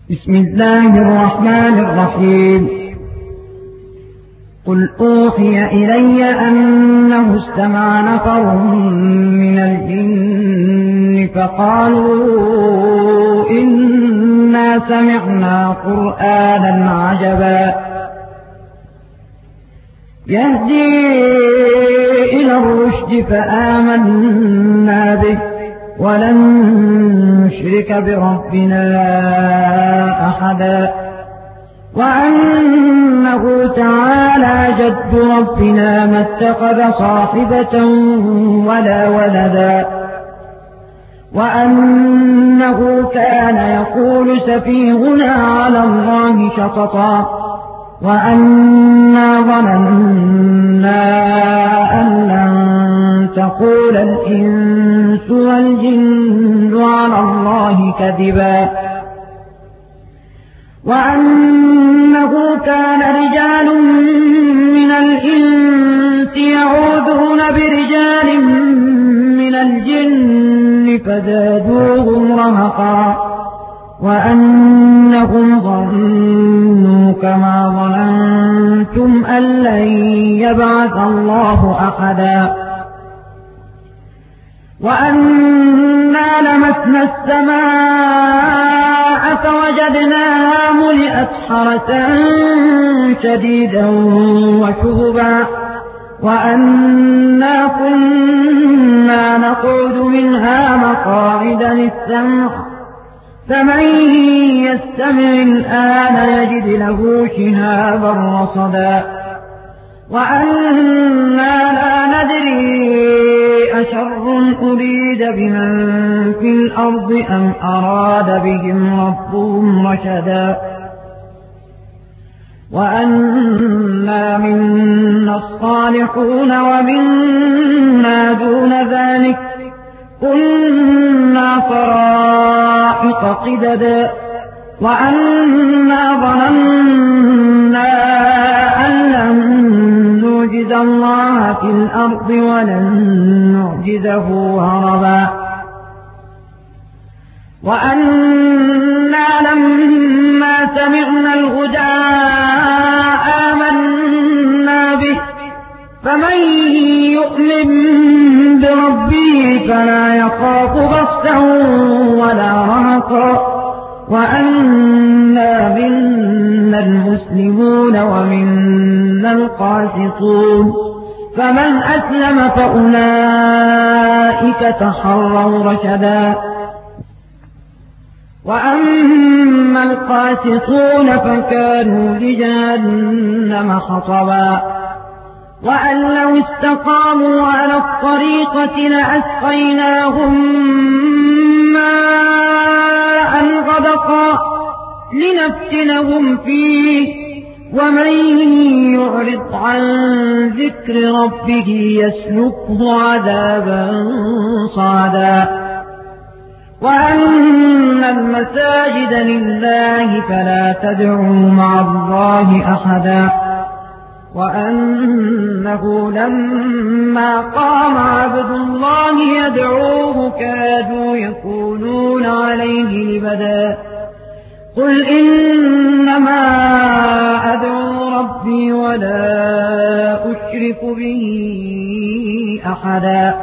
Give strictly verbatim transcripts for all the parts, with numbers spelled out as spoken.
بسم الله الرحمن الرحيم. قل أوحي إلي أنه استمع نفر من الجن فقالوا إنا سمعنا قرآنا عجبا يهدي إلى الرشد فآمنا به ولن نشرك بربنا أحدا وأنه تعالى جد ربنا ما اتخذ صاحبة ولا ولدا وأنه كان يقول سفيهنا على الله شططا وأنا ظننا أن لن تقول الإنس والجن على الله كذبا وأنه كان رجال من الإنس يعوذون برجال من الجن فزادوهم رهقا وأنهم ظنوا كما ظننتم أن لن يبعث الله أحدا وأنا لمسنا السماء فوجدناها ملئت حرسا شديدا وشهبا وأنا كنا نقعد منها مقاعد للسمع فمن يستمع الآن يجد له شهابا رصدا وأنا لا ندري أشر أريد بمن في الأرض أم أراد بهم ربهم رشدا وأنا منا الصالحون ومنا دون ذلك كنا طرائق قددا وأنا ظننا أن لن نعجز الله في الأرض ولن نعجزه هربا وأنا لما سمعنا الهدى آمنا به فمن يؤمن بربه فلا يخاف بخسا ولا رهقا وأنا منا المسلمون ومنا القاسطون فمن أسلم فأولئك تحروا رشدا وأما القاسطون فكانوا لجهنم حطبا وأن لو استقاموا على الطريقة لأسقيناهم ماء غدقا لنفتنهم فيه ومن يعرض عن ذكر ربه يسلكه عذابا صعدا وأن المساجد لله فلا تدعوا مع الله أحدا وأنه لما قام عبد الله يدعوه كادوا يكونون عليه لبدا قل إنما أدعو ربي ولا أشرك به أحدا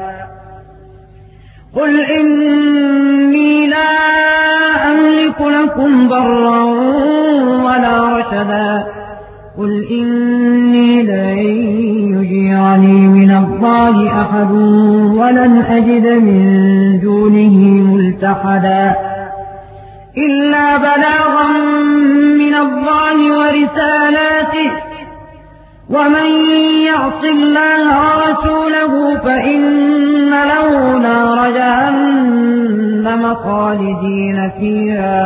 قل إني لا أملك لكم ضرا ولا رشدا قل إني لن يجيرني من الله أحد ولن أجد من دونه ملتحدا إلا بلاغا من الله ورسالاته ومن يعص الله ورسوله فإن له نار جهنم خالدين فيها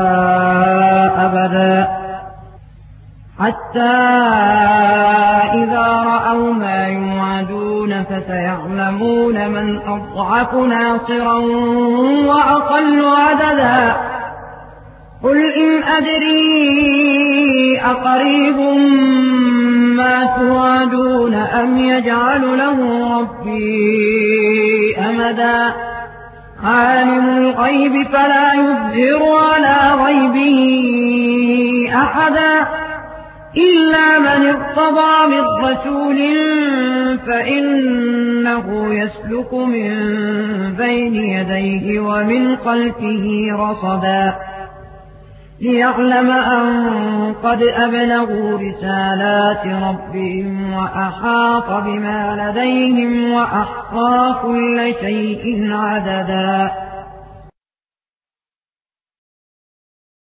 أبدا حتى إذا رأوا ما يوعدون فسيعلمون من أضعف ناصرا وأقل عددا قل إن أدري أقريب ما توعدون أم يجعل له ربي أمدا عالم الغيب فلا يظهر على غيبه أحدا إلا من ارتضى من رسول فإنه يسلك من بين يديه ومن خلفه رصدا ليعلم أن قد أبلغوا رسالات ربهم وأحاط بما لديهم وأحصى كل شيء عددا.